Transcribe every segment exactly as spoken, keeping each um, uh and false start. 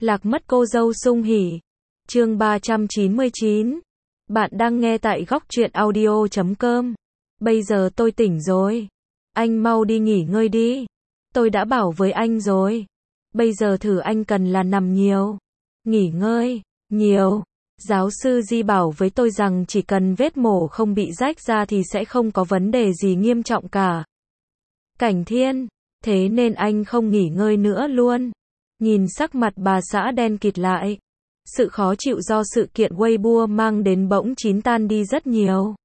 Lạc mất cô dâu sung hỉ. Chương ba trăm chín mươi chín. Bạn đang nghe tại góc truyện audio chấm com. Bây giờ tôi tỉnh rồi. Anh mau đi nghỉ ngơi đi. Tôi đã bảo với anh rồi. Bây giờ thử anh cần là nằm nhiều. Nghỉ ngơi, nhiều. Giáo sư Di bảo với tôi rằng chỉ cần vết mổ không bị rách ra thì sẽ không có vấn đề gì nghiêm trọng cả. Cảnh Thiên, thế nên anh không nghỉ ngơi nữa luôn. Nhìn sắc mặt bà xã đen kịt lại. Sự khó chịu do sự kiện Weibo mang đến bỗng chín tan đi rất nhiều.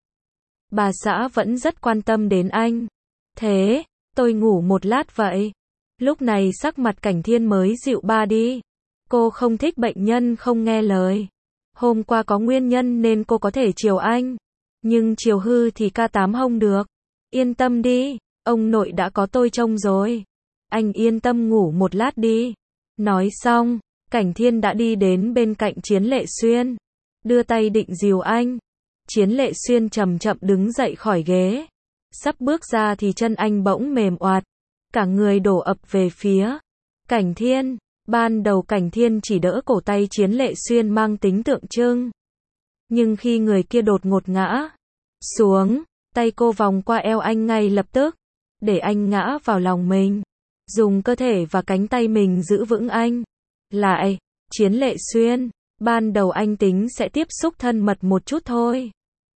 Bà xã vẫn rất quan tâm đến anh. Thế, tôi ngủ một lát vậy. Lúc này sắc mặt Cảnh Thiên mới dịu ba đi. Cô không thích bệnh nhân không nghe lời. Hôm qua có nguyên nhân nên cô có thể chiều anh. Nhưng chiều hư thì ca tám không được. Yên tâm đi, ông nội đã có tôi trông rồi. Anh yên tâm ngủ một lát đi. Nói xong, Cảnh Thiên đã đi đến bên cạnh Chiến Lệ Xuyên. Đưa tay định dìu anh. Chiến Lệ Xuyên chậm chậm đứng dậy khỏi ghế. Sắp bước ra thì chân anh bỗng mềm oạt. Cả người đổ ập về phía Cảnh Thiên. Ban đầu Cảnh Thiên chỉ đỡ cổ tay Chiến Lệ Xuyên mang tính tượng trưng. Nhưng khi người kia đột ngột ngã xuống, tay cô vòng qua eo anh ngay lập tức, để anh ngã vào lòng mình. Dùng cơ thể và cánh tay mình giữ vững anh. Lại, Chiến Lệ Xuyên, ban đầu anh tính sẽ tiếp xúc thân mật một chút thôi.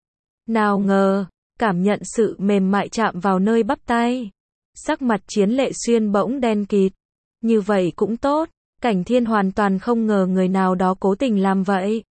Nào ngờ, cảm nhận sự mềm mại chạm vào nơi bắp tay. Sắc mặt Chiến Lệ Xuyên bỗng đen kịt. Như vậy cũng tốt. Cảnh Thiên hoàn toàn không ngờ người nào đó cố tình làm vậy.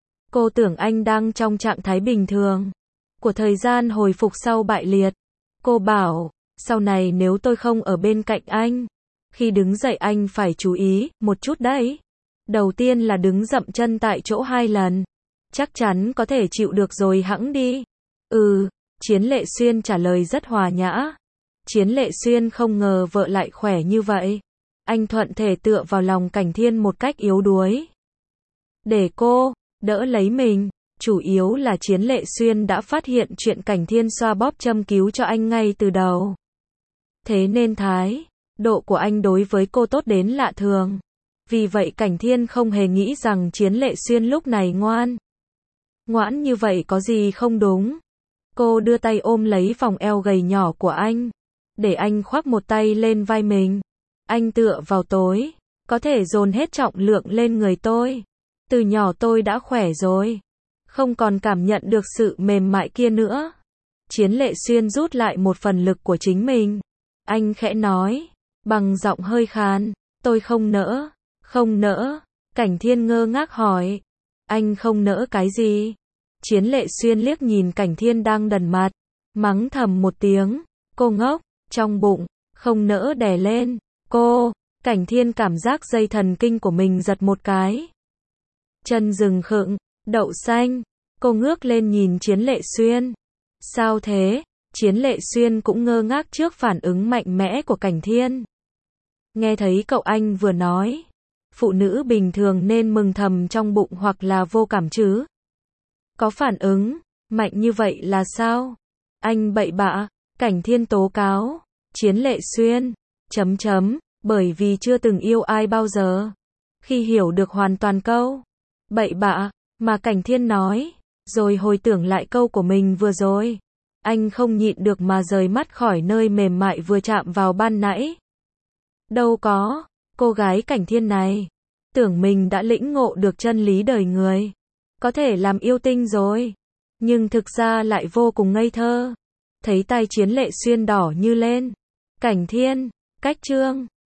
Cô tưởng anh đang trong trạng thái bình thường của thời gian hồi phục sau bại liệt. Cô bảo, sau này nếu tôi không ở bên cạnh anh, khi đứng dậy anh phải chú ý một chút đấy. Đầu tiên là đứng dậm chân tại chỗ hai lần. Chắc chắn có thể chịu được rồi hẵng đi. Ừ, Chiến Lệ Xuyên trả lời rất hòa nhã. Chiến Lệ Xuyên không ngờ vợ lại khỏe như vậy. Anh thuận thể tựa vào lòng Cảnh Thiên một cách yếu đuối. Để cô đỡ lấy mình. Chủ yếu là Chiến Lệ Xuyên đã phát hiện chuyện Cảnh Thiên xoa bóp châm cứu cho anh ngay từ đầu. Thế nên thái độ của anh đối với cô tốt đến lạ thường. Vì vậy Cảnh Thiên không hề nghĩ rằng Chiến Lệ Xuyên lúc này ngoan ngoãn như vậy có gì không đúng. Cô đưa tay ôm lấy vòng eo gầy nhỏ của anh, để anh khoác một tay lên vai mình. Anh tựa vào tối, có thể dồn hết trọng lượng lên người tôi. Từ nhỏ tôi đã khỏe rồi, không còn cảm nhận được sự mềm mại kia nữa. Chiến Lệ Xuyên rút lại một phần lực của chính mình. Anh khẽ nói, bằng giọng hơi khàn, tôi không nỡ, không nỡ. Cảnh Thiên ngơ ngác hỏi, anh không nỡ cái gì? Chiến Lệ Xuyên liếc nhìn Cảnh Thiên đang đần mặt, mắng thầm một tiếng, cô ngốc, trong bụng, không nỡ đè lên. Cô, Cảnh Thiên cảm giác dây thần kinh của mình giật một cái. Chân rừng khựng, đậu xanh. Cô ngước lên nhìn Chiến Lệ Xuyên. Sao thế? Chiến Lệ Xuyên cũng ngơ ngác trước phản ứng mạnh mẽ của Cảnh Thiên. Nghe thấy cậu anh vừa nói, phụ nữ bình thường nên mừng thầm trong bụng hoặc là vô cảm chứ. Có phản ứng mạnh như vậy là sao? Anh bậy bạ. Cảnh Thiên tố cáo. Chiến Lệ Xuyên, chấm chấm, bởi vì chưa từng yêu ai bao giờ. Khi hiểu được hoàn toàn câu bậy bạ mà Cảnh Thiên nói, rồi hồi tưởng lại câu của mình vừa rồi, anh không nhịn được mà rời mắt khỏi nơi mềm mại vừa chạm vào ban nãy. Đâu có, cô gái Cảnh Thiên này, tưởng mình đã lĩnh ngộ được chân lý đời người, có thể làm yêu tinh rồi, nhưng thực ra lại vô cùng ngây thơ. Thấy tay Chiến Lệ Xuyên đỏ như lên. Cảnh Thiên, cách chương